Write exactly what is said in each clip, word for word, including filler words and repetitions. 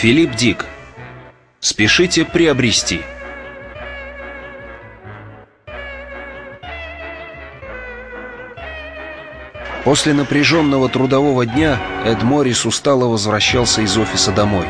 Филипп Дик. Спешите приобрести. После напряженного трудового дня Эд Моррис устало возвращался из офиса домой.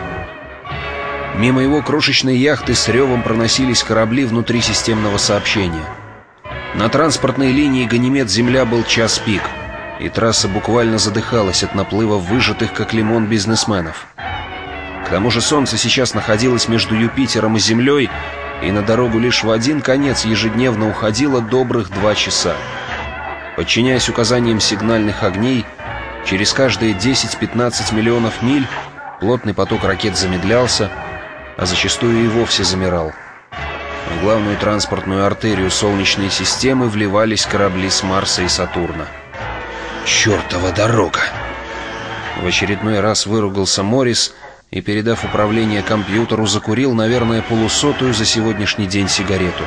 Мимо его крошечной яхты с ревом проносились корабли внутрисистемного сообщения. На транспортной линии Ганимед-Земля был час пик, и трасса буквально задыхалась от наплыва выжатых как лимон бизнесменов. К тому же солнце сейчас находилось между Юпитером и Землей, и на дорогу лишь в один конец ежедневно уходило добрых два часа. Подчиняясь указаниям сигнальных огней, через каждые десять-пятнадцать миллионов миль плотный поток ракет замедлялся, а зачастую и вовсе замирал. В главную транспортную артерию Солнечной системы вливались корабли с Марса и Сатурна. «Чертова дорога!» В очередной раз выругался Моррис и, передав управление компьютеру, закурил, наверное, полусотую за сегодняшний день сигарету.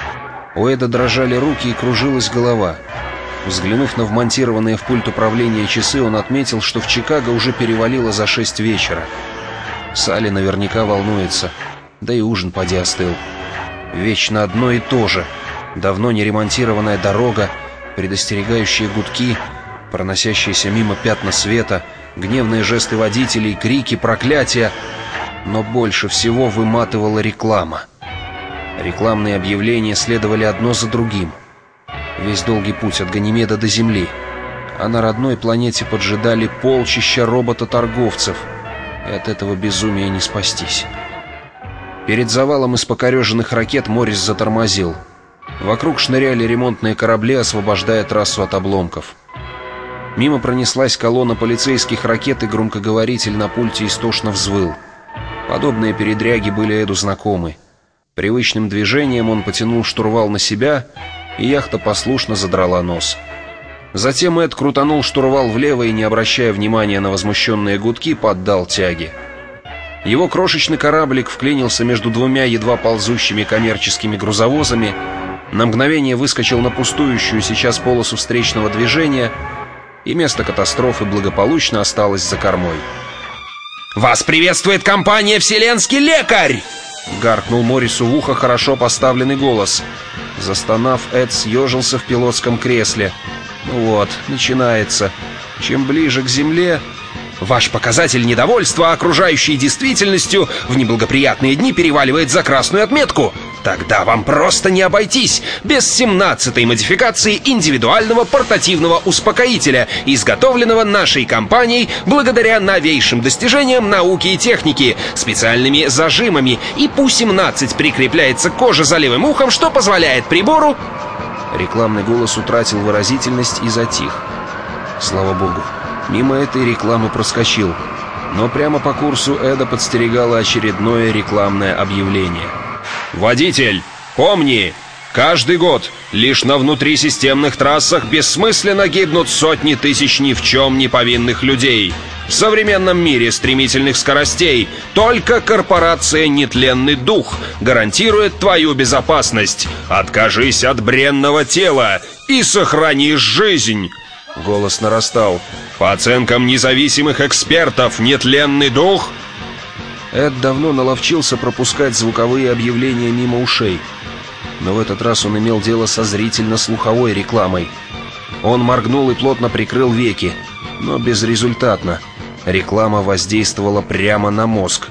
У Эда дрожали руки и кружилась голова. Взглянув на вмонтированные в пульт управления часы, он отметил, что в Чикаго уже перевалило за шесть вечера. Салли наверняка волнуется, да и ужин поди остыл. Вечно одно и то же. Давно не ремонтированная дорога, предостерегающие гудки, проносящиеся мимо пятна света, гневные жесты водителей, крики, проклятия. Но больше всего выматывала реклама. Рекламные объявления следовали одно за другим. Весь долгий путь от Ганимеда до Земли. А на родной планете поджидали полчища робота-торговцев. И от этого безумия не спастись. Перед завалом из покореженных ракет Моррис затормозил. Вокруг шныряли ремонтные корабли, освобождая трассу от обломков. Мимо пронеслась колонна полицейских ракет, и громкоговоритель на пульте истошно взвыл. Подобные передряги были Эду знакомы. Привычным движением он потянул штурвал на себя, и яхта послушно задрала нос. Затем Эд крутанул штурвал влево и, не обращая внимания на возмущенные гудки, поддал тяги. Его крошечный кораблик вклинился между двумя едва ползущими коммерческими грузовозами, на мгновение выскочил на пустующую сейчас полосу встречного движения, и место катастрофы благополучно осталось за кормой. «Вас приветствует компания «Вселенский лекарь»!» — гаркнул Моррису в ухо хорошо поставленный голос. Застонав, Эд съежился в пилотском кресле. Ну вот, начинается. Чем ближе к Земле... «Ваш показатель недовольства окружающей действительностью в неблагоприятные дни переваливает за красную отметку. Тогда вам просто не обойтись без семнадцатой модификации индивидуального портативного успокоителя, изготовленного нашей компанией благодаря новейшим достижениям науки и техники, специальными зажимами, и Пу семнадцать прикрепляется к коже за левым ухом, что позволяет прибору...» Рекламный голос утратил выразительность и затих. Слава богу. Мимо этой рекламы проскочил. Но прямо по курсу Эда подстерегало очередное рекламное объявление. «Водитель, помни, каждый год лишь на внутрисистемных трассах бессмысленно гибнут сотни тысяч ни в чем не повинных людей. В современном мире стремительных скоростей только корпорация «Нетленный дух» гарантирует твою безопасность. Откажись от бренного тела и сохранишь жизнь». Голос нарастал. «По оценкам независимых экспертов, «Нетленный дух»...» Эд давно наловчился пропускать звуковые объявления мимо ушей. Но в этот раз он имел дело со зрительно-слуховой рекламой. Он моргнул и плотно прикрыл веки, но безрезультатно. Реклама воздействовала прямо на мозг.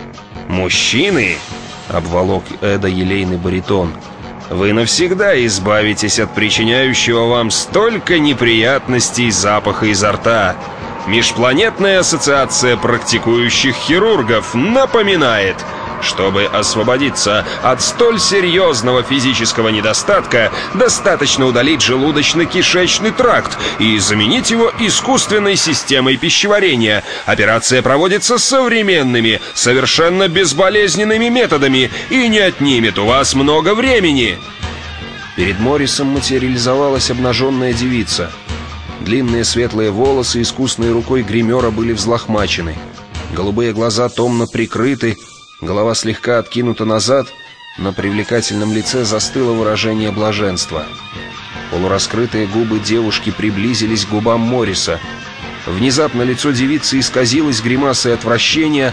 «Мужчины?» — обволок Эда елейный баритон. «Вы навсегда избавитесь от причиняющего вам столько неприятностей запаха изо рта. Межпланетная ассоциация практикующих хирургов напоминает, чтобы освободиться от столь серьезного физического недостатка, достаточно удалить желудочно-кишечный тракт и заменить его искусственной системой пищеварения. Операция проводится современными, совершенно безболезненными методами и не отнимет у вас много времени». Перед Моррисом материализовалась обнаженная девица. Длинные светлые волосы искусной рукой гримера были взлохмачены. Голубые глаза томно прикрыты, голова слегка откинута назад, на привлекательном лице застыло выражение блаженства. Полураскрытые губы девушки приблизились к губам Морриса. Внезапно лицо девицы исказилось гримасой отвращения,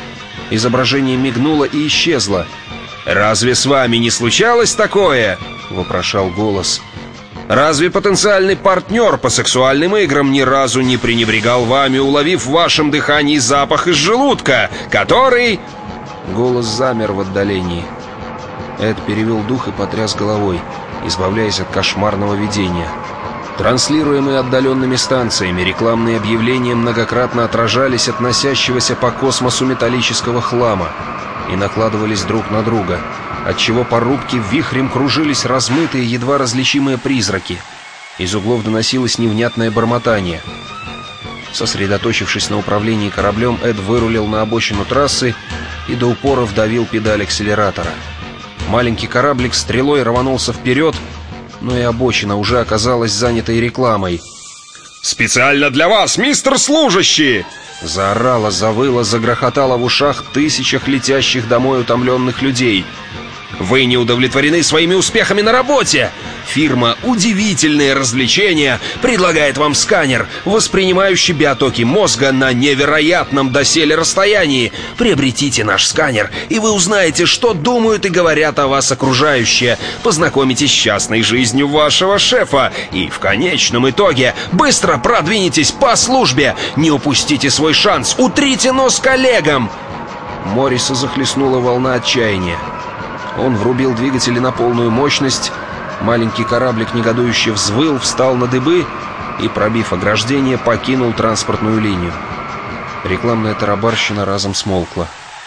Изображение мигнуло и исчезло. «Разве с вами не случалось такое?» — вопрошал голос. «Разве потенциальный партнер по сексуальным играм ни разу не пренебрегал вами, уловив в вашем дыхании запах из желудка, который...» Голос замер в отдалении. Эд перевел дух и потряс головой, избавляясь от кошмарного видения. Транслируемые отдаленными станциями, рекламные объявления многократно отражались от носящегося по космосу металлического хлама и накладывались друг на друга, отчего по рубке вихрем кружились размытые, едва различимые призраки. Из углов доносилось невнятное бормотание. Сосредоточившись на управлении кораблем, Эд вырулил на обочину трассы и до упора вдавил педаль акселератора. Маленький кораблик стрелой рванулся вперед, но и обочина уже оказалась занятой рекламой. «Специально для вас, мистер служащий!» Заорала, завыла, загрохотала в ушах тысячах летящих домой утомленных людей. «Вы не удовлетворены своими успехами на работе? Фирма «Удивительные развлечения» предлагает вам сканер, воспринимающий биотоки мозга на невероятном доселе расстоянии. Приобретите наш сканер, и вы узнаете, что думают и говорят о вас окружающие. Познакомитесь с частной жизнью вашего шефа. И в конечном итоге быстро продвинетесь по службе. Не упустите свой шанс, утрите нос коллегам!» Морриса захлестнула волна отчаяния. Он врубил двигатели на полную мощность. Маленький кораблик негодующе взвыл, встал на дыбы и, пробив ограждение, покинул транспортную линию. Рекламная тарабарщина разом смолкла.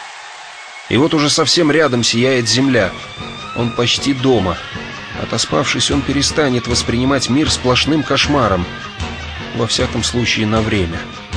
И вот уже совсем рядом сияет земля. Он почти дома. Отоспавшись, он перестанет воспринимать мир сплошным кошмаром. Во всяком случае, на время.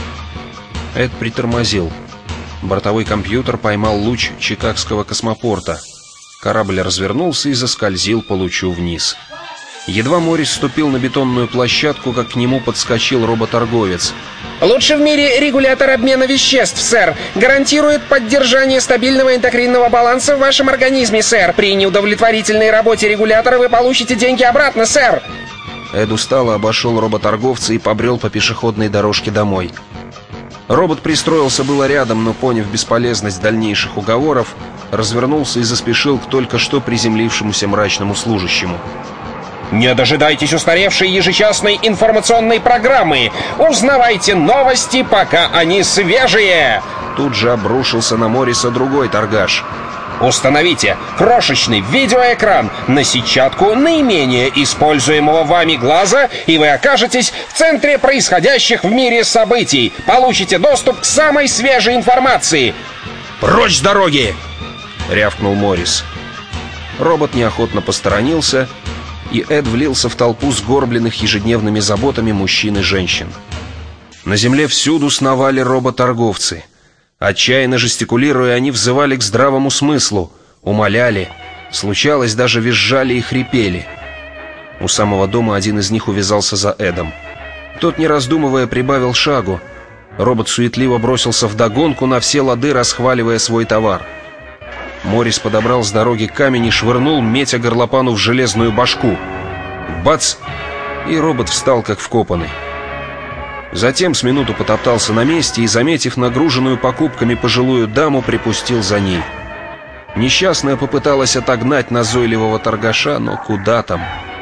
Эд притормозил. Бортовой компьютер поймал луч Чикагского космопорта. Корабль развернулся и заскользил по лучу вниз. Едва Моррис ступил на бетонную площадку, как к нему подскочил роботорговец. «Лучший в мире регулятор обмена веществ, сэр. Гарантирует поддержание стабильного эндокринного баланса в вашем организме, сэр. При неудовлетворительной работе регулятора вы получите деньги обратно, сэр». Эд устало обошел работорговца и побрел по пешеходной дорожке домой. Робот пристроился было рядом, но, поняв бесполезность дальнейших уговоров, развернулся и заспешил к только что приземлившемуся мрачному служащему. «Не дожидайтесь устаревшей ежечасной информационной программы! Узнавайте новости, пока они свежие!» Тут же обрушился на Морриса другой торгаш. «Установите крошечный видеоэкран на сетчатку наименее используемого вами глаза, и вы окажетесь в центре происходящих в мире событий. Получите доступ к самой свежей информации!» «Прочь с дороги!» — рявкнул Моррис. Робот неохотно посторонился, и Эд влился в толпу сгорбленных ежедневными заботами мужчин и женщин. На земле всюду сновали работорговцы. Отчаянно жестикулируя, они взывали к здравому смыслу, умоляли, случалось, даже визжали и хрипели. У самого дома один из них увязался за Эдом. Тот, не раздумывая, прибавил шагу. Робот суетливо бросился вдогонку, на все лады расхваливая свой товар. Моррис подобрал с дороги камень и швырнул, метя горлопану в железную башку. Бац! И робот встал, как вкопанный. Затем с минуту потоптался на месте и, заметив нагруженную покупками пожилую даму, припустил за ней. Несчастная попыталась отогнать назойливого торгаша, но куда там?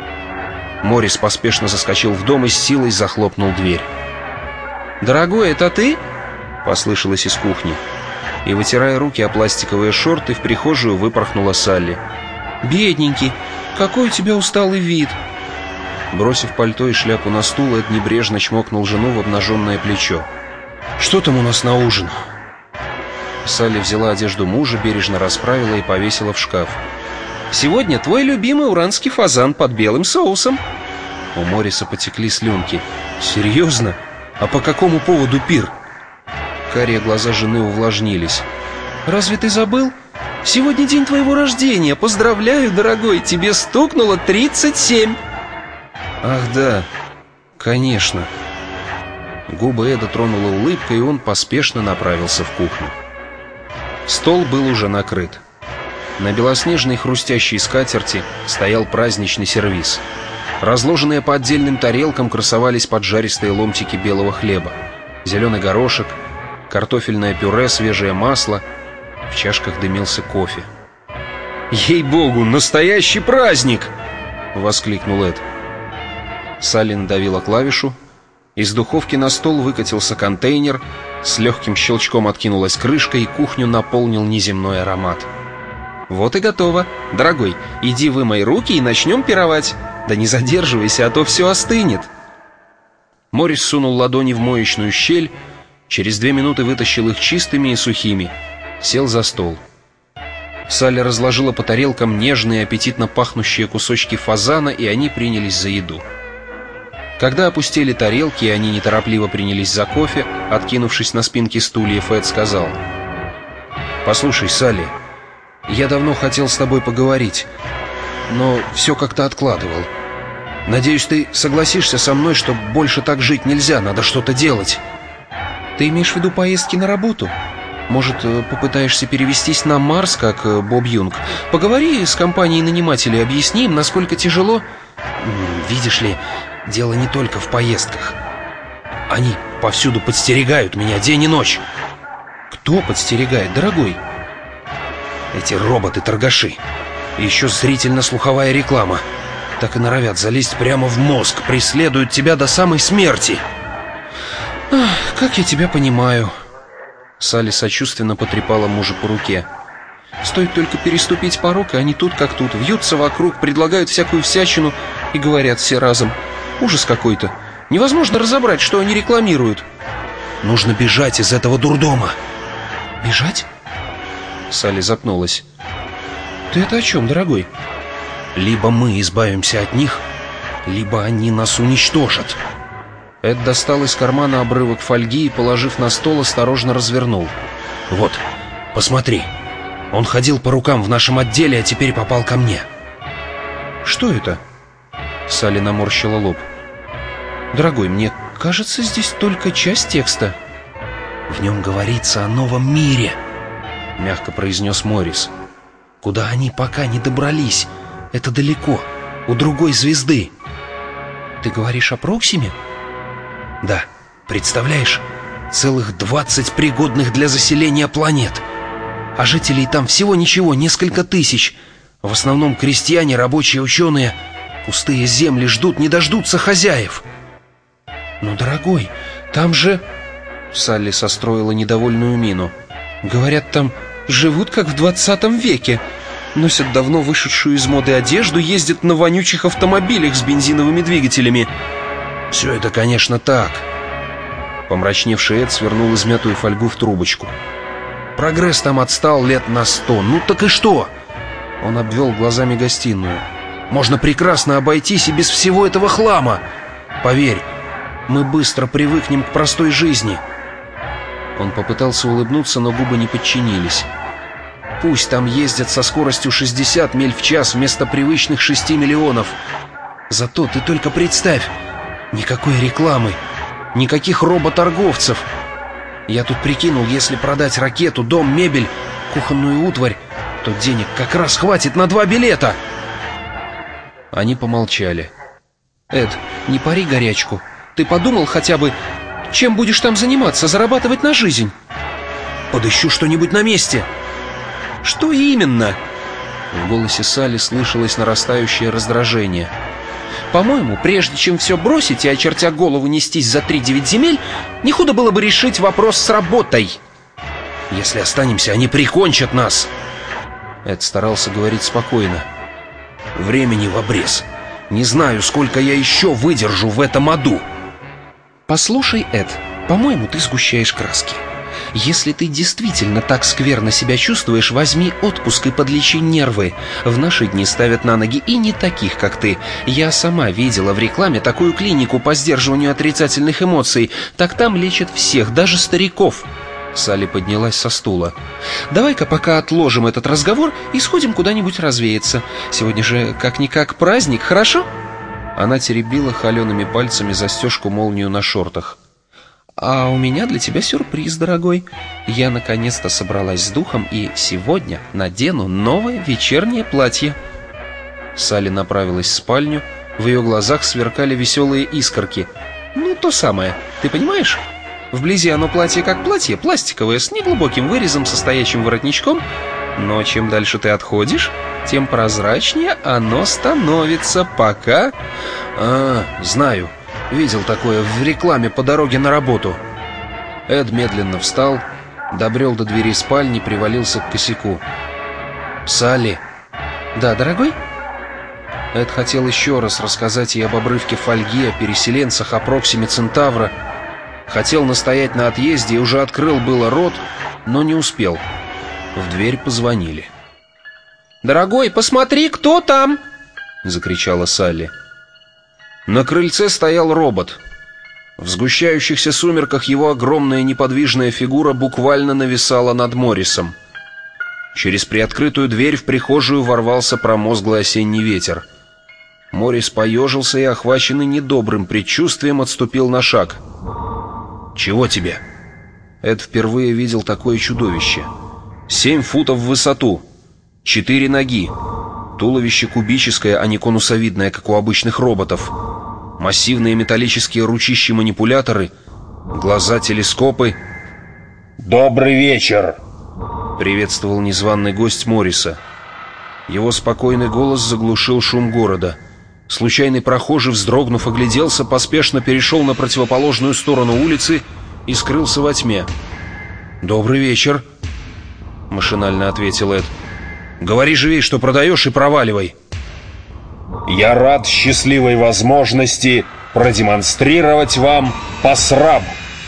Моррис поспешно заскочил в дом и с силой захлопнул дверь. «Дорогой, это ты?» — послышалось из кухни. И, вытирая руки о пластиковые шорты, в прихожую выпорхнула Салли. «Бедненький, какой у тебя усталый вид!» Бросив пальто и шляпу на стул, Эд небрежно чмокнул жену в обнаженное плечо. «Что там у нас на ужин?» Салли взяла одежду мужа, бережно расправила и повесила в шкаф. «Сегодня твой любимый уранский фазан под белым соусом». У Морриса потекли слюнки. «Серьезно? А по какому поводу пир?» Карие глаза жены увлажнились. «Разве ты забыл? Сегодня день твоего рождения. Поздравляю, дорогой, тебе стукнуло тридцать семь. «Ах да, конечно». Губы Эда тронула улыбка, и он поспешно направился в кухню. Стол был уже накрыт. На белоснежной хрустящей скатерти стоял праздничный сервиз. Разложенные по отдельным тарелкам красовались поджаристые ломтики белого хлеба, зеленый горошек, картофельное пюре, свежее масло, В чашках дымился кофе. «Ей-богу, настоящий праздник!» — воскликнул Эд. Салли надавила клавишу. Из духовки на стол выкатился контейнер, с легким щелчком откинулась крышка, и кухню наполнил неземной аромат. «Вот и готово. Дорогой, иди вымой руки и начнем пировать. Да не задерживайся, а то все остынет». Моррис сунул ладони в моечную щель, через две минуты вытащил их чистыми и сухими, сел за стол. Салли разложила по тарелкам нежные, аппетитно пахнущие кусочки фазана, и они принялись за еду. Когда опустели тарелки, и они неторопливо принялись за кофе, откинувшись на спинки стульев, Эд сказал: «Послушай, Салли, я давно хотел с тобой поговорить, но все как-то откладывал. Надеюсь, ты согласишься со мной, что больше так жить нельзя, надо что-то делать». «Ты имеешь в виду поездки на работу? Может, попытаешься перевестись на Марс, как Боб Юнг? Поговори с компанией нанимателей, объясни им, насколько тяжело...» «Видишь ли, дело не только в поездках. Они повсюду подстерегают меня день и ночь». «Кто подстерегает, дорогой?» «Эти роботы-торгаши. И еще зрительно-слуховая реклама. Так и норовят залезть прямо в мозг, преследуют тебя до самой смерти». «Ах, как я тебя понимаю». Салли сочувственно потрепала мужа по руке. «Стоит только переступить порог, и они тут как тут, вьются вокруг, предлагают всякую всячину и говорят все разом. Ужас какой-то. Невозможно разобрать, что они рекламируют». «Нужно бежать из этого дурдома». «Бежать?» Салли запнулась. «Ты это о чем, дорогой?» «Либо мы избавимся от них, либо они нас уничтожат». Эд достал из кармана обрывок фольги и, положив на стол, осторожно развернул. «Вот, посмотри. Он ходил по рукам в нашем отделе, а теперь попал ко мне». «Что это?» Салли наморщила лоб. «Дорогой, мне кажется, здесь только часть текста». «В нем говорится о новом мире», — мягко произнес Моррис. «Куда они пока не добрались. Это далеко, у другой звезды». «Ты говоришь о Проксиме?» «Да, представляешь, целых двадцать пригодных для заселения планет. А жителей там всего ничего, несколько тысяч. В основном крестьяне, рабочие, ученые. Пустые земли ждут, не дождутся хозяев». «Ну, дорогой, там же...» Салли состроила недовольную мину. «Говорят, там живут как в двадцатом веке. Носят давно вышедшую из моды одежду, ездят на вонючих автомобилях с бензиновыми двигателями». «Все это, конечно, так». Помрачневший Эд свернул измятую фольгу в трубочку. «Прогресс там отстал лет на сто. Ну так и что?» Он обвел глазами гостиную. «Можно прекрасно обойтись и без всего этого хлама. Поверь, мы быстро привыкнем к простой жизни». Он попытался улыбнуться, но губы не подчинились. «Пусть там ездят со скоростью шестьдесят миль в час вместо привычных шести миллионов. Зато ты только представь, никакой рекламы, никаких роботорговцев. Я тут прикинул, если продать ракету, дом, мебель, кухонную утварь, то денег как раз хватит на два билета». Они помолчали. «Эд, не пари горячку. Ты подумал хотя бы, чем будешь там заниматься, зарабатывать на жизнь?» «Подыщу что-нибудь на месте». «Что именно?» В голосе Салли слышалось нарастающее раздражение. «По-моему, прежде чем все бросить и, очертя голову, нестись за три девять земель, не худо было бы решить вопрос с работой». «Если останемся, они прикончат нас». Эд старался говорить спокойно. «Времени в обрез. Не знаю, сколько я еще выдержу в этом аду». «Послушай, Эд, по-моему, ты сгущаешь краски. Если ты действительно так скверно себя чувствуешь, возьми отпуск и подлечи нервы. В наши дни ставят на ноги и не таких, как ты. Я сама видела в рекламе такую клинику по сдерживанию отрицательных эмоций. Так там лечат всех, даже стариков». Салли поднялась со стула. «Давай-ка пока отложим этот разговор и сходим куда-нибудь развеяться. Сегодня же как-никак праздник, хорошо?» Она теребила холеными пальцами застежку-молнию на шортах. «А у меня для тебя сюрприз, дорогой. Я наконец-то собралась с духом и сегодня надену новое вечернее платье». Салли направилась в спальню. В ее глазах сверкали веселые искорки. «Ну, то самое, ты понимаешь? Вблизи оно платье как платье, пластиковое, с неглубоким вырезом, состоящим воротничком. Но чем дальше ты отходишь, тем прозрачнее оно становится, пока... А, знаю, видел такое в рекламе по дороге на работу. Эд медленно встал, добрел до двери спальни, привалился к косяку. «Салли!» «Да, дорогой?» Эд хотел еще раз рассказать ей об обрывке фольги, о переселенцах, о Проксиме Центавра. Хотел настоять на отъезде и уже открыл было рот, но не успел. В дверь позвонили. «Дорогой, посмотри, кто там!» — закричала Салли. На крыльце стоял робот. В сгущающихся сумерках его огромная неподвижная фигура буквально нависала над Моррисом. Через приоткрытую дверь в прихожую ворвался промозглый осенний ветер. Моррис поежился и, охваченный недобрым предчувствием, отступил на шаг. «Чего тебе?» Эд впервые видел такое чудовище. Семь футов в высоту, четыре ноги, туловище кубическое, а не конусовидное, как у обычных роботов, массивные металлические ручищи-манипуляторы, глаза-телескопы. «Добрый вечер!» — приветствовал незваный гость Морриса. Его спокойный голос заглушил шум города. Случайный прохожий, вздрогнув, огляделся, поспешно перешел на противоположную сторону улицы и скрылся во тьме. «Добрый вечер», — машинально ответил Эд. «Говори живей, что продаешь, и проваливай». «Я рад счастливой возможности продемонстрировать вам пасраб».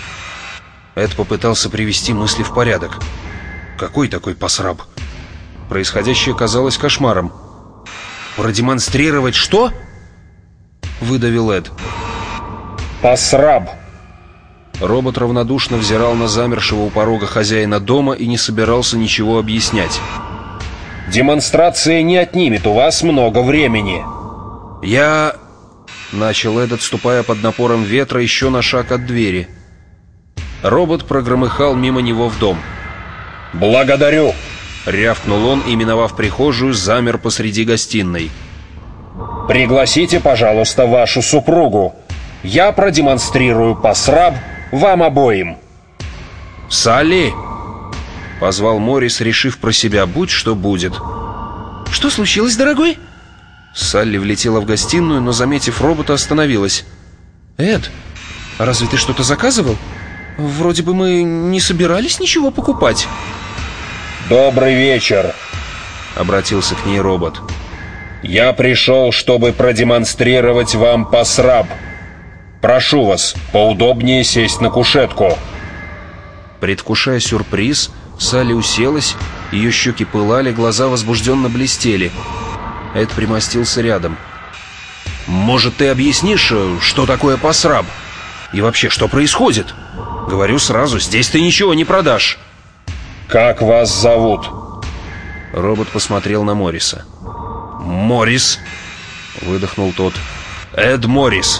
Эд попытался привести мысли в порядок. Какой такой пасраб? Происходящее казалось кошмаром. «Продемонстрировать что?» — выдавил Эд. «Пасраб». Робот равнодушно взирал на замершего у порога хозяина дома и не собирался ничего объяснять. «Демонстрация не отнимет у вас много времени». «Я...» — начал Эд, отступая под напором ветра еще на шаг от двери. Робот прогромыхал мимо него в дом. «Благодарю!» — рявкнул он и, миновав прихожую, замер посреди гостиной. «Пригласите, пожалуйста, вашу супругу. Я продемонстрирую пасраб вам обоим». «Салли!» — позвал Моррис, решив про себя, будь что будет. «Что случилось, дорогой?» Салли влетела в гостиную, но, заметив робота, остановилась. «Эд, разве ты что-то заказывал? Вроде бы мы не собирались ничего покупать». «Добрый вечер», — обратился к ней робот. «Я пришел, чтобы продемонстрировать вам пасраб. Прошу вас, поудобнее сесть на кушетку». Предвкушая сюрприз, Салли уселась, ее щеки пылали, глаза возбужденно блестели. Эд примостился рядом. «Может, ты объяснишь, что такое пасраб? И вообще, что происходит? Говорю сразу, здесь ты ничего не продашь». «Как вас зовут?» Робот посмотрел на Морриса. «Моррис», — выдохнул тот. «Эд Моррис».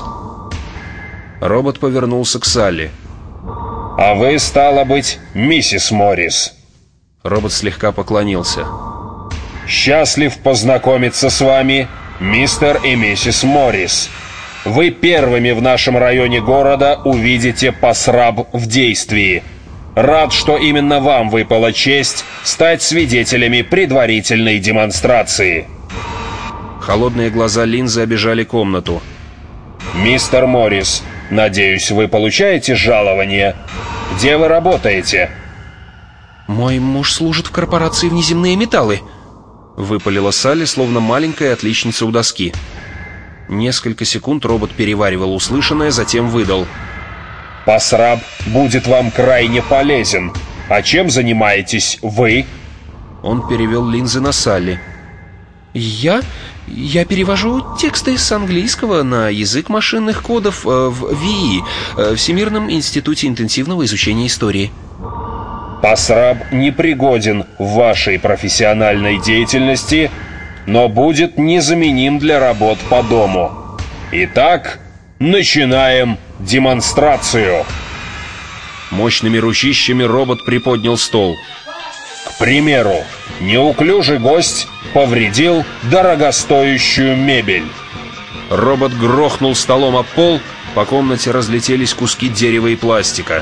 Робот повернулся к Салли. «А вы, стало быть, миссис Моррис?» Робот слегка поклонился. «Счастлив познакомиться с вами, мистер и миссис Моррис. Вы первыми в нашем районе города увидите пасраб в действии. Рад, что именно вам выпала честь стать свидетелями предварительной демонстрации». Холодные глаза линзы обежали комнату. «Мистер Моррис, надеюсь, вы получаете жалование? Где вы работаете?» «Мой муж служит в корпорации «Внеземные металлы», — выпалила Салли, словно маленькая отличница у доски. Несколько секунд робот переваривал услышанное, затем выдал. «Пасраб будет вам крайне полезен. А чем занимаетесь вы?» Он перевел линзы на Салли. «Я? Я перевожу тексты с английского на язык машинных кодов э, в ВИИ, э, Всемирном институте интенсивного изучения истории». «Пасраб непригоден в вашей профессиональной деятельности, но будет незаменим для работ по дому. Итак, начинаем демонстрацию». Мощными ручищами робот приподнял стол. К примеру, неуклюжий гость повредил дорогостоящую мебель. Робот грохнул столом об пол, по комнате разлетелись куски дерева и пластика.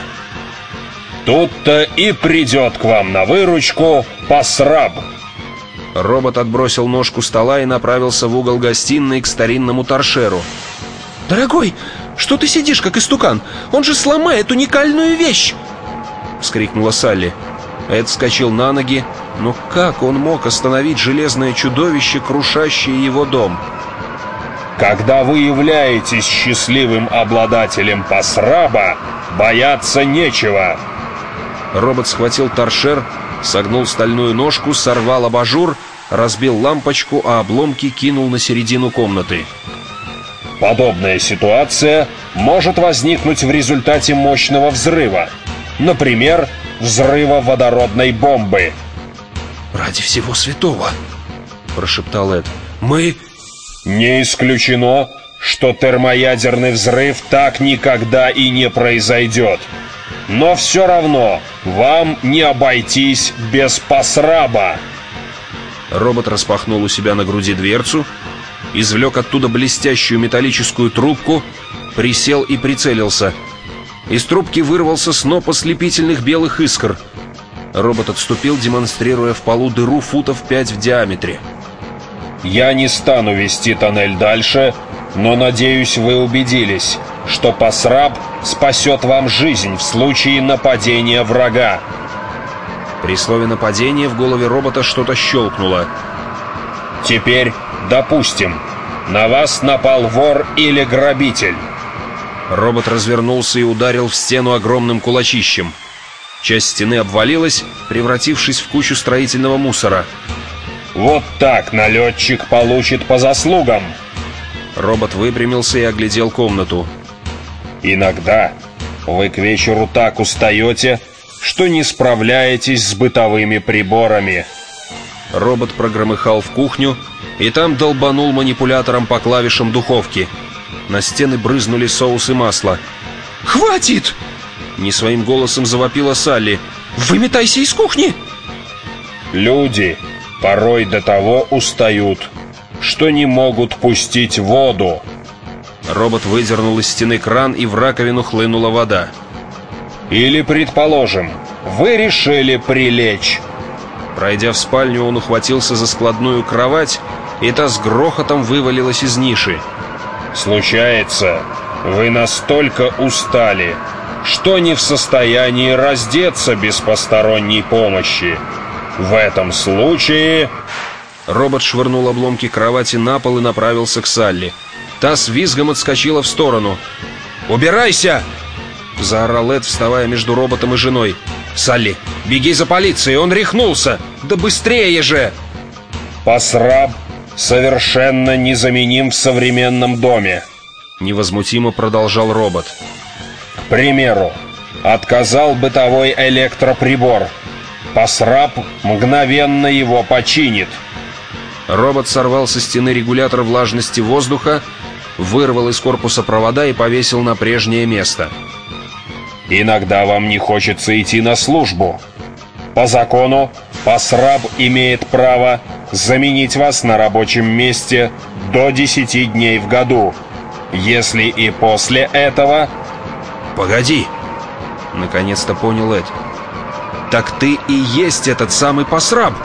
«Тут-то и придет к вам на выручку Пасраб!» Робот отбросил ножку стола и направился в угол гостиной к старинному торшеру. «Дорогой, что ты сидишь, как истукан? Он же сломает уникальную вещь!» — вскрикнула Салли. Эд вскочил на ноги, но как он мог остановить железное чудовище, крушащее его дом? «Когда вы являетесь счастливым обладателем Пасраба, бояться нечего!» Робот схватил торшер, согнул стальную ножку, сорвал абажур, разбил лампочку, а обломки кинул на середину комнаты. Подобная ситуация может возникнуть в результате мощного взрыва. Например, взрыва водородной бомбы. «Ради всего святого!» — прошептал Эд. «Мы...» «Не исключено, что термоядерный взрыв так никогда и не произойдет. Но все равно вам не обойтись без Пасраба!» Робот распахнул у себя на груди дверцу, извлек оттуда блестящую металлическую трубку, присел и прицелился. Из трубки вырвался сноп ослепительных белых искр. Робот отступил, демонстрируя в полу дыру футов пять в диаметре. «Я не стану вести тоннель дальше, но, надеюсь, вы убедились, что Пасраб спасет вам жизнь в случае нападения врага». При слове «нападение» в голове робота что-то щелкнуло. «Теперь, допустим, на вас напал вор или грабитель». Робот развернулся и ударил в стену огромным кулачищем. Часть стены обвалилась, превратившись в кучу строительного мусора. «Вот так налетчик получит по заслугам!» Робот выпрямился и оглядел комнату. «Иногда вы к вечеру так устаете, что не справляетесь с бытовыми приборами». Робот прогромыхал в кухню и там долбанул манипулятором по клавишам духовки. На стены брызнули соус и масло. «Хватит!» — не своим голосом завопила Салли. «Выметайся из кухни!» «Люди порой до того устают, что не могут пустить воду». Робот выдернул из стены кран, и в раковину хлынула вода. «Или, предположим, вы решили прилечь». Пройдя в спальню, он ухватился за складную кровать, и та с грохотом вывалилась из ниши. «Случается, вы настолько устали, что не в состоянии раздеться без посторонней помощи. В этом случае...» Робот швырнул обломки кровати на пол и направился к Салли. Та с визгом отскочила в сторону. «Убирайся!» — заорал Эд, вставая между роботом и женой. «Салли, беги за полицией, он рехнулся! Да быстрее же!» «Пасраб совершенно незаменим в современном доме», — невозмутимо продолжал робот. «К примеру, отказал бытовой электроприбор. Пасраб мгновенно его починит». Робот сорвал со стены регулятор влажности воздуха, вырвал из корпуса провода и повесил на прежнее место. «Иногда вам не хочется идти на службу. По закону Пасраб имеет право заменить вас на рабочем месте до десяти дней в году. Если и после этого...» «Погоди!» — наконец-то понял Эд. «Так ты и есть этот самый Пасраб!»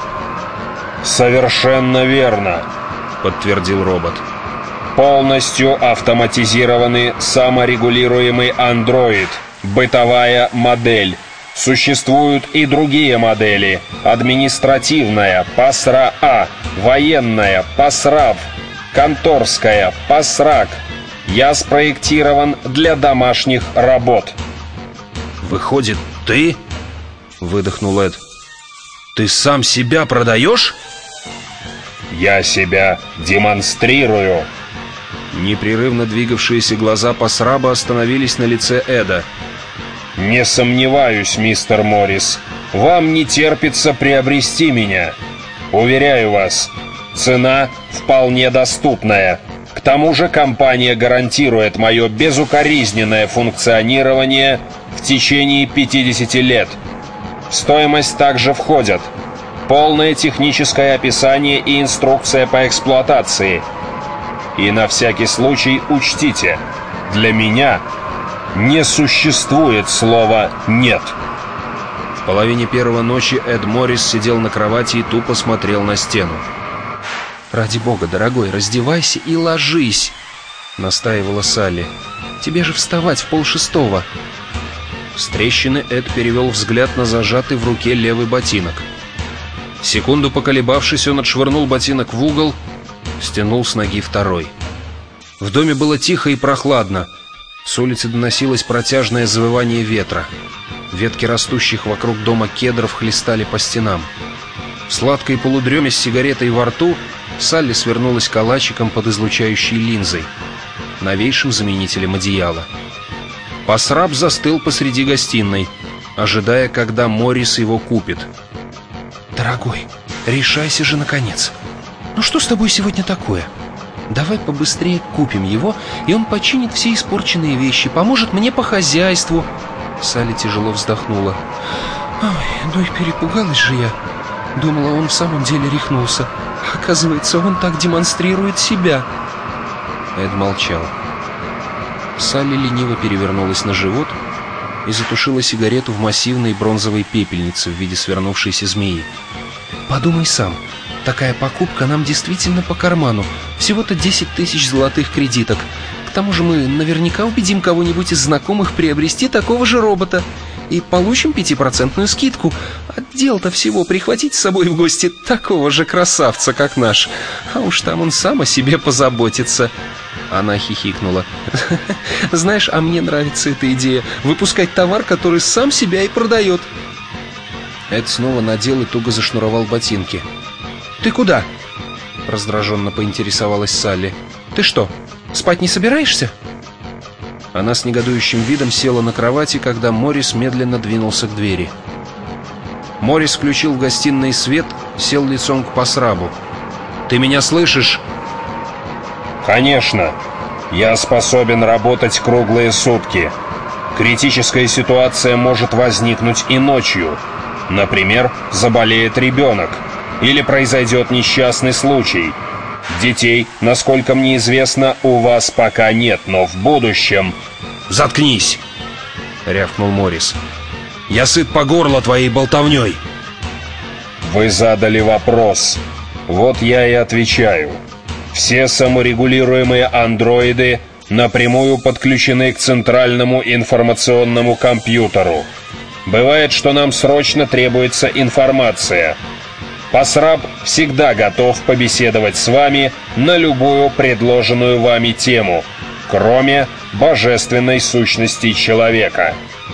«Совершенно верно», — подтвердил робот. «Полностью автоматизированный саморегулируемый андроид, бытовая модель. Существуют и другие модели: административная Пасра-А, военная Пасраб, конторская Пасрак. Я спроектирован для домашних работ». «Выходит, ты?» — выдохнул Эд. «Ты сам себя продаешь?» «Я себя демонстрирую». Непрерывно двигавшиеся глаза Пасраба остановились на лице Эда. «Не сомневаюсь, мистер Моррис, вам не терпится приобрести меня. Уверяю вас, цена вполне доступная. К тому же компания гарантирует мое безукоризненное функционирование в течение пятидесяти лет. В стоимость также входят полное техническое описание и инструкция по эксплуатации. И на всякий случай учтите, Для меня не существует слова «нет». В половине первого ночи Эд Моррис сидел на кровати и тупо смотрел на стену. «Ради бога, дорогой, раздевайся и ложись», — настаивала Салли. «Тебе же вставать в полшестого». С трещины Эд перевел взгляд на зажатый в руке левый ботинок. Секунду поколебавшись, он отшвырнул ботинок в угол, стянул с ноги второй. В доме было тихо и прохладно. С улицы доносилось протяжное завывание ветра. Ветки растущих вокруг дома кедров хлестали по стенам. В сладкой полудреме с сигаретой во рту Салли свернулась калачиком под излучающей линзой, новейшим заменителем одеяла. Пасраб застыл посреди гостиной, ожидая, когда Моррис его купит. «Дорогой, решайся же наконец. Ну что с тобой сегодня такое? Давай побыстрее купим его, и он починит все испорченные вещи, поможет мне по хозяйству». Салли тяжело вздохнула. «Ой, ну и перепугалась же я. Думала, он в самом деле рехнулся. Оказывается, он так демонстрирует себя». Эд молчал. Салли лениво перевернулась на живот и затушила сигарету в массивной бронзовой пепельнице в виде свернувшейся змеи. «Подумай сам, такая покупка нам действительно по карману. Всего-то десять тысяч золотых кредиток. К тому же мы наверняка убедим кого-нибудь из знакомых приобрести такого же робота и получим пятипроцентную скидку. А дело-то всего прихватить с собой в гости такого же красавца, как наш. А уж там он сам о себе позаботится». Она хихикнула. «Знаешь, а мне нравится эта идея — выпускать товар, который сам себя и продает». Эд снова надел и туго зашнуровал ботинки. «Ты куда?» — раздраженно поинтересовалась Салли. «Ты что, спать не собираешься?» Она с негодующим видом села на кровати, когда Моррис медленно двинулся к двери. Моррис включил в гостиной свет, сел лицом к Пасрабу. «Ты меня слышишь?» «Конечно. Я способен работать круглые сутки. Критическая ситуация может возникнуть и ночью. Например, заболеет ребенок. Или произойдет несчастный случай. Детей, насколько мне известно, у вас пока нет, но в будущем...» «Заткнись!» — рявкнул Моррис. «Я сыт по горло твоей болтовней!» «Вы задали вопрос. Вот я и отвечаю. Все саморегулируемые андроиды напрямую подключены к центральному информационному компьютеру. Бывает, что нам срочно требуется информация. Пасраб всегда готов побеседовать с вами на любую предложенную вами тему, кроме божественной сущности человека».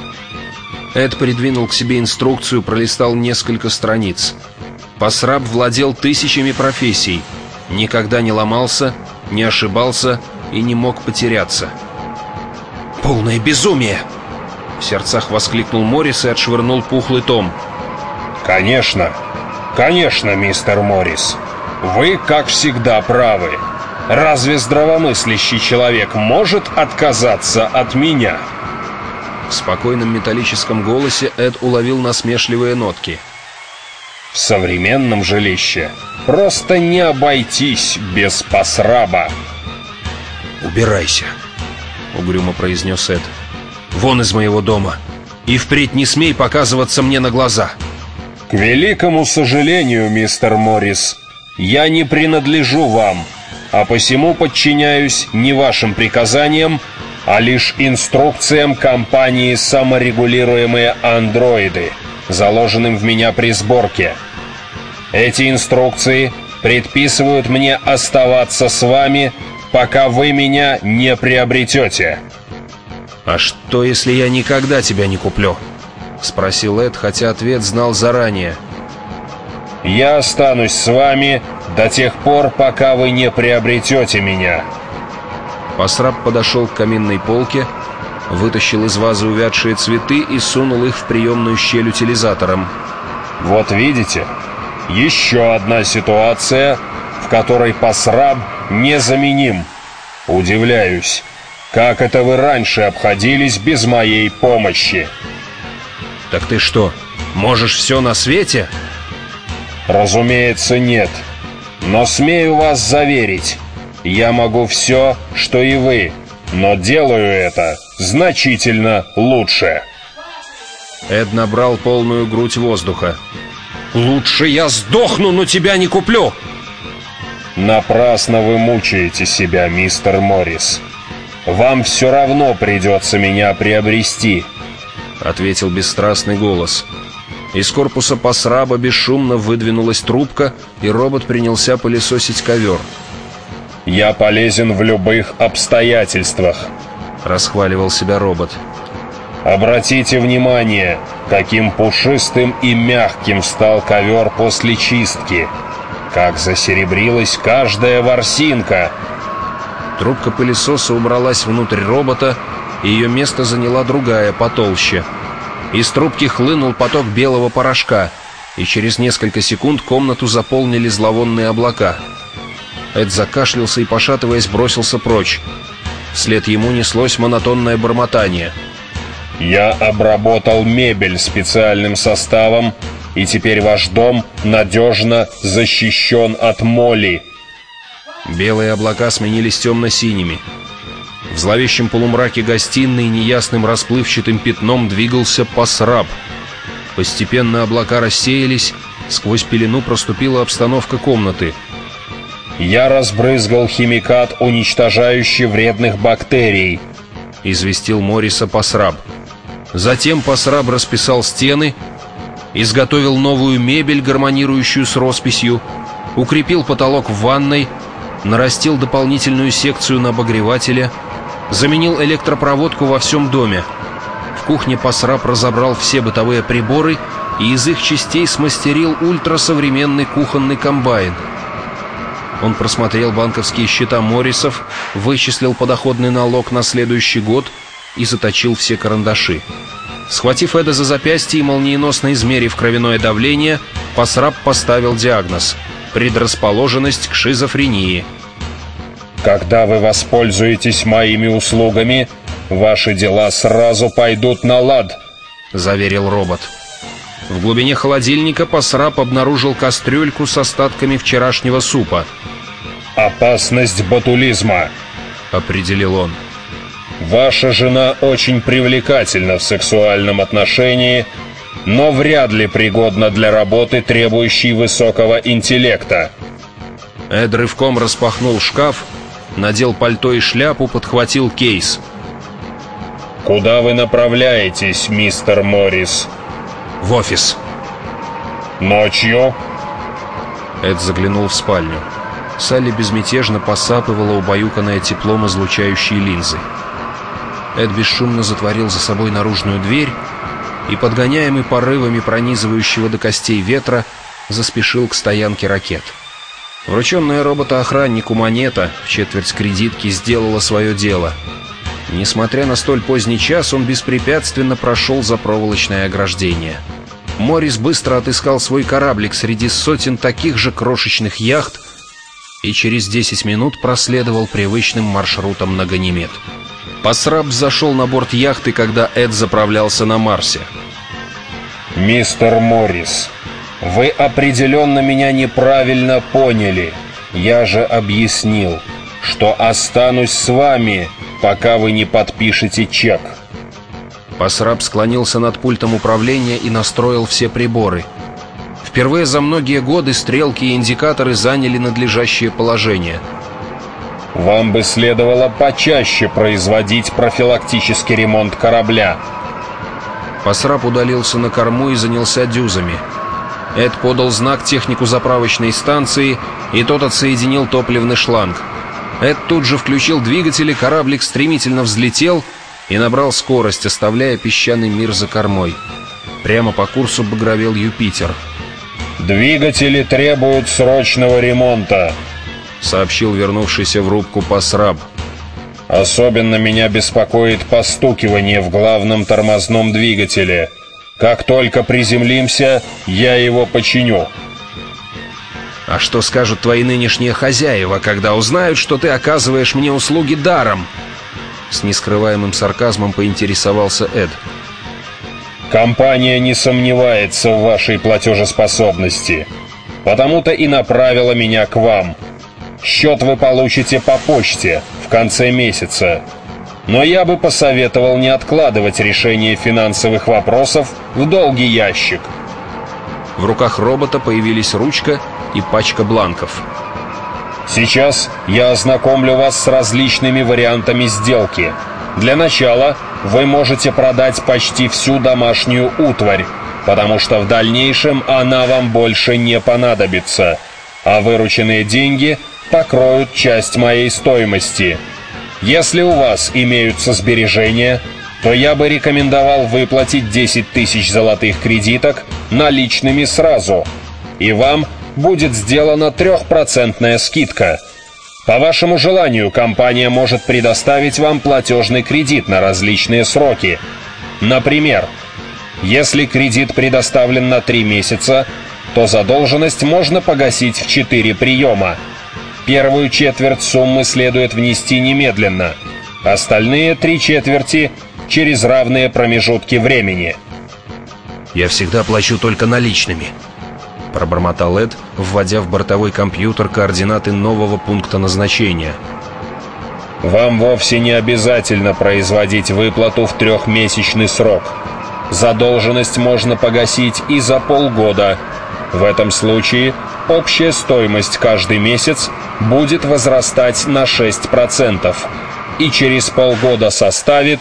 Эд придвинул к себе инструкцию, пролистал несколько страниц. Пасраб владел тысячами профессий, никогда не ломался, не ошибался и не мог потеряться. «Полное безумие!» — в сердцах воскликнул Моррис и отшвырнул пухлый том. «Конечно, конечно, мистер Моррис. Вы, как всегда, правы. Разве здравомыслящий человек может отказаться от меня?» В спокойном металлическом голосе Эд уловил насмешливые нотки. «В современном жилище просто не обойтись без Пасраба». «Убирайся», — угрюмо произнес Эд. «Вон из моего дома. И впредь не смей показываться мне на глаза». «К великому сожалению, мистер Моррис, я не принадлежу вам, а посему подчиняюсь не вашим приказаниям, а лишь инструкциям компании «Саморегулируемые андроиды», заложенным в меня при сборке. Эти инструкции предписывают мне оставаться с вами, пока вы меня не приобретете». «А что, если я никогда тебя не куплю?» — спросил Эд, хотя ответ знал заранее. «Я останусь с вами до тех пор, пока вы не приобретете меня». Пасраб подошел к каминной полке, вытащил из вазы увядшие цветы и сунул их в приемную щель утилизатором. «Вот видите, еще одна ситуация, в которой Пасраб незаменим. Удивляюсь, как это вы раньше обходились без моей помощи». «Так ты что, можешь все на свете?» «Разумеется, нет. Но смею вас заверить, я могу все, что и вы, но делаю это значительно лучше. Эд набрал полную грудь воздуха. «Лучше я сдохну, но тебя не куплю!» Напрасно вы мучаете себя, мистер Моррис. Вам все равно придется меня приобрести, — ответил бесстрастный голос. Из корпуса Пасраба бесшумно выдвинулась трубка, и робот принялся пылесосить ковер. «Я полезен в любых обстоятельствах», — расхваливал себя робот. «Обратите внимание, каким пушистым и мягким стал ковер после чистки. Как засеребрилась каждая ворсинка!» Трубка пылесоса убралась внутрь робота, и ее место заняла другая, потолще. Из трубки хлынул поток белого порошка, и через несколько секунд комнату заполнили зловонные облака. Эд закашлялся и, пошатываясь, бросился прочь. Вслед ему неслось монотонное бормотание. «Я обработал мебель специальным составом, и теперь ваш дом надежно защищен от моли». Белые облака сменились темно-синими. В зловещем полумраке гостиной неясным расплывчатым пятном двигался Пасраб. Постепенно облака рассеялись, сквозь пелену проступила обстановка комнаты. «Я разбрызгал химикат, уничтожающий вредных бактерий», — известил Морриса Пасраб. Затем Пасраб расписал стены, изготовил новую мебель, гармонирующую с росписью, укрепил потолок в ванной, нарастил дополнительную секцию на обогревателе, заменил электропроводку во всем доме. В кухне Пасраб разобрал все бытовые приборы и из их частей смастерил ультрасовременный кухонный комбайн. Он просмотрел банковские счета Моррисов, вычислил подоходный налог на следующий год и заточил все карандаши. Схватив Эда за запястье и молниеносно измерив кровяное давление, Пасраб поставил диагноз — предрасположенность к шизофрении. «Когда вы воспользуетесь моими услугами, ваши дела сразу пойдут на лад», — заверил робот. В глубине холодильника Пасраб обнаружил кастрюльку с остатками вчерашнего супа. «Опасность ботулизма», — определил он. «Ваша жена очень привлекательна в сексуальном отношении, но вряд ли пригодна для работы, требующей высокого интеллекта». Эд рывком распахнул шкаф, надел пальто и шляпу, подхватил кейс. «Куда вы направляетесь, мистер Моррис?» «В офис». «Ночью?» Эд заглянул в спальню. Салли безмятежно посапывала, убаюканная теплом излучающей линзы. Эд бесшумно затворил за собой наружную дверь и, подгоняемый порывами пронизывающего до костей ветра, заспешил к стоянке ракет. Врученная робота-охраннику монета в четверть кредитки сделала свое дело. Несмотря на столь поздний час, он беспрепятственно прошел за проволочное ограждение. Моррис быстро отыскал свой кораблик среди сотен таких же крошечных яхт и через десять минут проследовал привычным маршрутом на Ганимед. Пасраб зашел на борт яхты, когда Эд заправлялся на Марсе. «Мистер Моррис, вы определенно меня неправильно поняли. Я же объяснил, что останусь с вами, пока вы не подпишете чек». Пасраб склонился над пультом управления и настроил все приборы. Впервые за многие годы стрелки и индикаторы заняли надлежащее положение. «Вам бы следовало почаще производить профилактический ремонт корабля». Пасраб удалился на корму и занялся дюзами. Эд подал знак технику заправочной станции, и тот отсоединил топливный шланг. Эд тут же включил двигатели, кораблик стремительно взлетел и набрал скорость, оставляя песчаный мир за кормой. Прямо по курсу багровел Юпитер. «Двигатели требуют срочного ремонта», — сообщил вернувшийся в рубку Пасраб. «Особенно меня беспокоит постукивание в главном тормозном двигателе. Как только приземлимся, я его починю». «А что скажут твои нынешние хозяева, когда узнают, что ты оказываешь мне услуги даром?» С нескрываемым сарказмом поинтересовался Эд. «Компания не сомневается в вашей платежеспособности, потому-то и направила меня к вам. Счет вы получите по почте в конце месяца. Но я бы посоветовал не откладывать решение финансовых вопросов в долгий ящик. В руках робота появились ручка и пачка бланков. Сейчас я ознакомлю вас с различными вариантами сделки. Для начала вы можете продать почти всю домашнюю утварь, потому что в дальнейшем она вам больше не понадобится, а вырученные деньги покроют часть моей стоимости. Если у вас имеются сбережения, то я бы рекомендовал выплатить десять тысяч золотых кредиток наличными сразу, и вам будет сделана трехпроцентная скидка. По вашему желанию компания может предоставить вам платежный кредит на различные сроки. Например, если кредит предоставлен на три месяца, то задолженность можно погасить в четыре приема. Первую четверть суммы следует внести немедленно, остальные три четверти через равные промежутки времени. «Я всегда плачу только наличными», — пробормотал Эд, вводя в бортовой компьютер координаты нового пункта назначения. Вам вовсе не обязательно производить выплату в трехмесячный срок. Задолженность можно погасить и за полгода. В этом случае общая стоимость каждый месяц будет возрастать на шесть процентов и через полгода составит...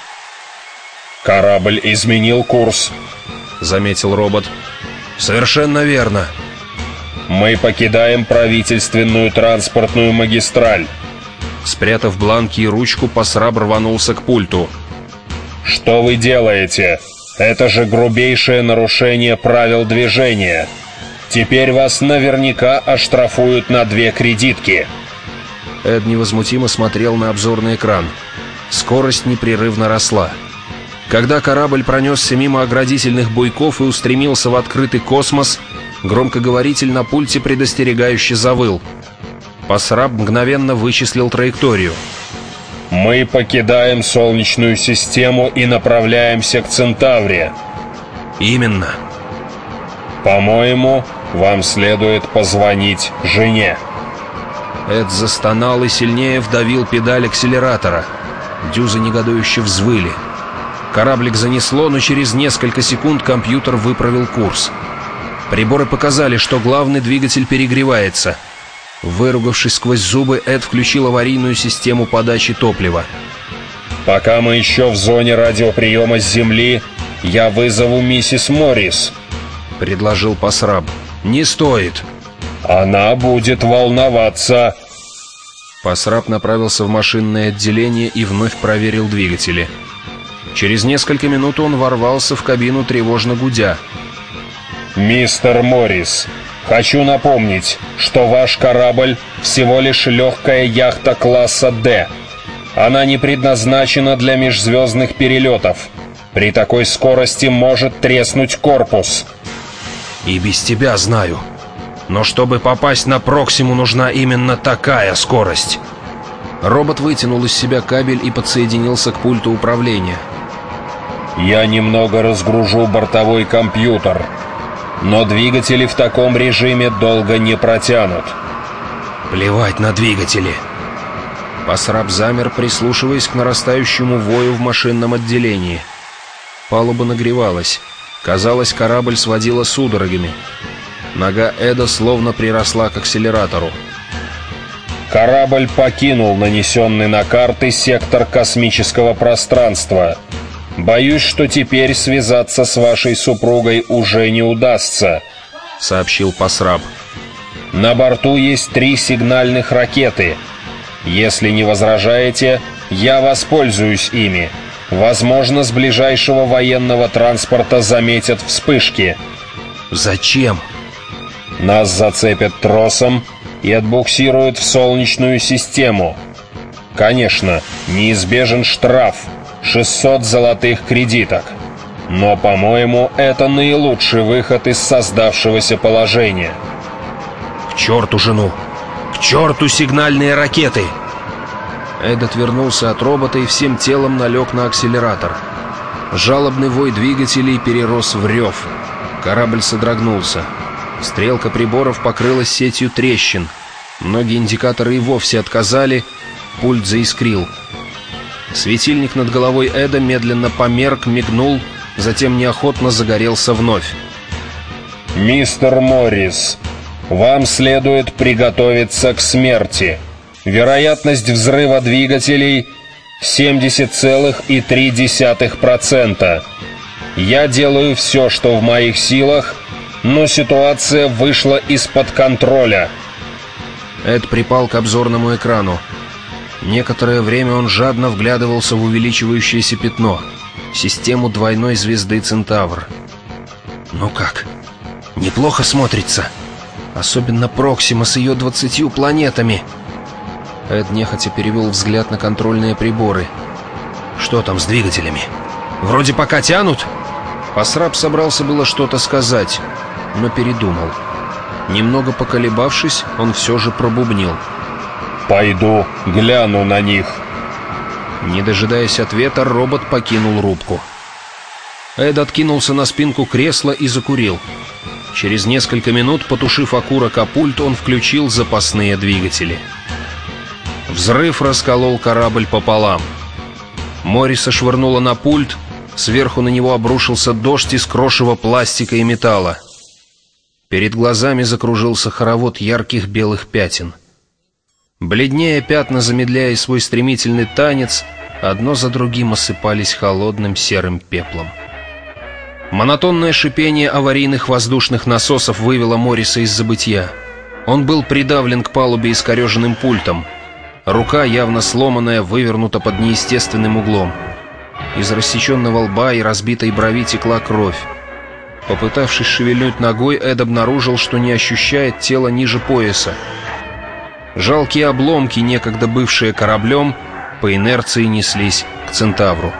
«Корабль изменил курс», — заметил робот. «Совершенно верно». «Мы покидаем правительственную транспортную магистраль». Спрятав бланки и ручку, Пасраб рванулся к пульту. «Что вы делаете? Это же грубейшее нарушение правил движения. Теперь вас наверняка оштрафуют на две кредитки». Эд невозмутимо смотрел на обзорный экран. Скорость непрерывно росла. Когда корабль пронесся мимо оградительных буйков и устремился в открытый космос, громкоговоритель на пульте предостерегающе завыл. Пасраб мгновенно вычислил траекторию. «Мы покидаем Солнечную систему и направляемся к Центавре». «Именно». «По-моему, вам следует позвонить жене». Эд застонал и сильнее вдавил педаль акселератора. Дюзы негодующе взвыли. Кораблик занесло, но через несколько секунд компьютер выправил курс. Приборы показали, что главный двигатель перегревается. Выругавшись сквозь зубы, Эд включил аварийную систему подачи топлива. «Пока мы еще в зоне радиоприема с Земли, я вызову миссис Моррис», — предложил Пасраб. «Не стоит». «Она будет волноваться». Пасраб направился в машинное отделение и вновь проверил двигатели. Через несколько минут он ворвался в кабину, тревожно гудя. «Мистер Моррис, хочу напомнить, что ваш корабль всего лишь легкая яхта класса «Д». Она не предназначена для межзвездных перелетов. При такой скорости может треснуть корпус». «И без тебя знаю. Но чтобы попасть на Проксиму, нужна именно такая скорость». Робот вытянул из себя кабель и подсоединился к пульту управления. «Я немного разгружу бортовой компьютер, но двигатели в таком режиме долго не протянут». «Плевать на двигатели». Пасраб замер, прислушиваясь к нарастающему вою в машинном отделении. Палуба нагревалась. Казалось, корабль сводила судорогами. Нога Эда словно приросла к акселератору. «Корабль покинул нанесенный на карты сектор космического пространства. Боюсь, что теперь связаться с вашей супругой уже не удастся», — сообщил Пасраб. «На борту есть три сигнальных ракеты. Если не возражаете, я воспользуюсь ими. Возможно, с ближайшего военного транспорта заметят вспышки». «Зачем?» «Нас зацепят тросом и отбуксируют в Солнечную систему. Конечно, неизбежен штраф — шестьсот золотых кредиток. Но, по-моему, это наилучший выход из создавшегося положения». «К черту жену! К черту сигнальные ракеты!» Эд отвернулся от робота и всем телом налег на акселератор. Жалобный вой двигателей перерос в рев. Корабль содрогнулся. Стрелка приборов покрылась сетью трещин. Многие индикаторы и вовсе отказали. Пульт заискрил. Светильник над головой Эда медленно померк, мигнул, затем неохотно загорелся вновь. «Мистер Моррис, вам следует приготовиться к смерти. Вероятность взрыва двигателей семьдесят целых три десятых процента. Я делаю все, что в моих силах, но ситуация вышла из-под контроля». Эд припал к обзорному экрану. Некоторое время он жадно вглядывался в увеличивающееся пятно, систему двойной звезды Центавр. «Ну как? Неплохо смотрится. Особенно Проксима с ее двадцатью планетами». Эд нехотя перевел взгляд на контрольные приборы. «Что там с двигателями? Вроде пока тянут?» Пасраб собрался было что-то сказать, но передумал. Немного поколебавшись, он все же пробубнил: «Пойду гляну на них». Не дожидаясь ответа, робот покинул рубку. Эд откинулся на спинку кресла и закурил. Через несколько минут, потушив окурок о пульт, он включил запасные двигатели. Взрыв расколол корабль пополам. Морриса швырнуло на пульт, сверху на него обрушился дождь из крошева пластика и металла. Перед глазами закружился хоровод ярких белых пятен. Бледнее пятна, замедляя свой стремительный танец, одно за другим осыпались холодным серым пеплом. Монотонное шипение аварийных воздушных насосов вывело Морриса из забытья. Он был придавлен к палубе искореженным пультом. Рука, явно сломанная, вывернута под неестественным углом. Из рассеченного лба и разбитой брови текла кровь. Попытавшись шевельнуть ногой, Эд обнаружил, что не ощущает тело ниже пояса. Жалкие обломки, некогда бывшие кораблем, по инерции неслись к Центавру.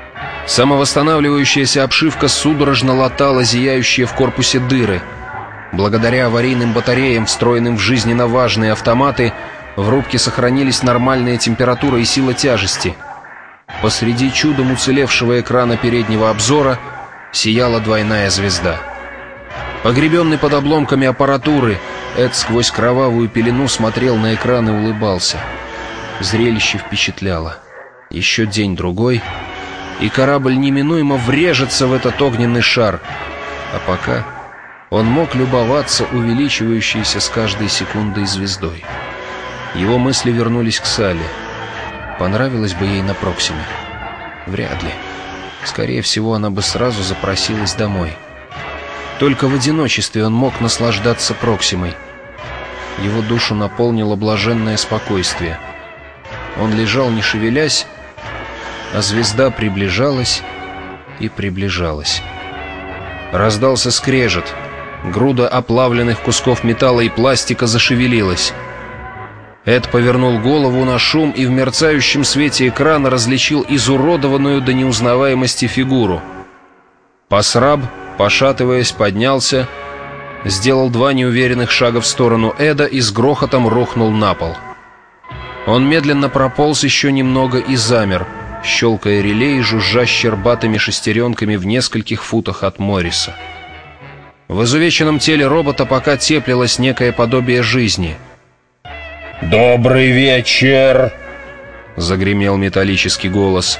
Самовосстанавливающаяся обшивка судорожно латала зияющие в корпусе дыры. Благодаря аварийным батареям, встроенным в жизненно важные автоматы, в рубке сохранились нормальная температура и сила тяжести. Посреди чудом уцелевшего экрана переднего обзора сияла двойная звезда. Погребенный под обломками аппаратуры, Эд сквозь кровавую пелену смотрел на экран и улыбался. Зрелище впечатляло. Еще день-другой, и корабль неминуемо врежется в этот огненный шар. А пока он мог любоваться увеличивающейся с каждой секундой звездой. Его мысли вернулись к Салли. Понравилось бы ей на Проксиме? Вряд ли. Скорее всего, она бы сразу запросилась домой. Только в одиночестве он мог наслаждаться Проксимой. Его душу наполнило блаженное спокойствие. Он лежал, не шевелясь, а звезда приближалась и приближалась. Раздался скрежет. Груда оплавленных кусков металла и пластика зашевелилась. Эд повернул голову на шум и в мерцающем свете экрана различил изуродованную до неузнаваемости фигуру. Пасраб, пошатываясь, поднялся, сделал два неуверенных шага в сторону Эда и с грохотом рухнул на пол. Он медленно прополз еще немного и замер, щелкая реле и жужжа щербатыми шестеренками в нескольких футах от Морриса. В изувеченном теле робота пока теплилось некое подобие жизни. «Добрый вечер!» — загремел металлический голос.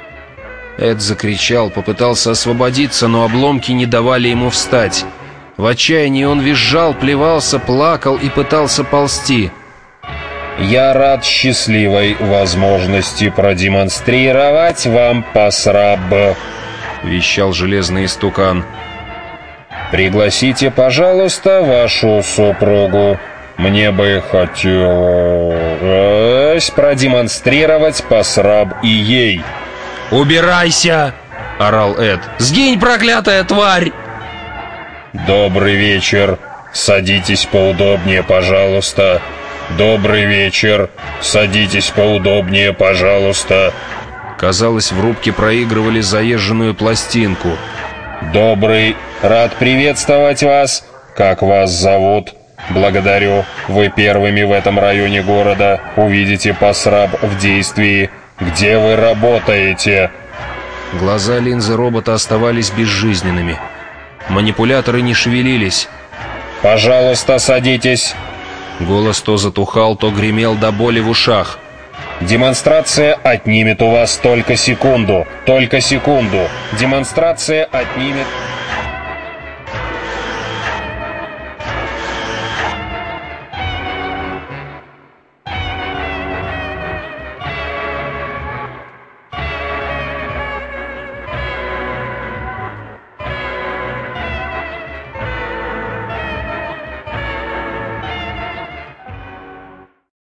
Эд закричал, попытался освободиться, но обломки не давали ему встать. В отчаянии он визжал, плевался, плакал и пытался ползти. «Я рад счастливой возможности продемонстрировать вам Пасраб», — вещал железный истукан. «Пригласите, пожалуйста, вашу супругу. Мне бы хотелось продемонстрировать Пасраб и ей». «Убирайся!» — орал Эд. «Сгинь, проклятая тварь!» «Добрый вечер. Садитесь поудобнее, пожалуйста. Добрый вечер. Садитесь поудобнее, пожалуйста». Казалось, в рубке проигрывали заезженную пластинку. «Добрый. Рад приветствовать вас. Как вас зовут?» «Благодарю. Вы первыми в этом районе города увидите Пасраб в действии. Где вы работаете?» Глаза линзы робота оставались безжизненными. Манипуляторы не шевелились. «Пожалуйста, садитесь». Голос то затухал, то гремел до боли в ушах. Демонстрация отнимет у вас только секунду. Только секунду. Демонстрация отнимет...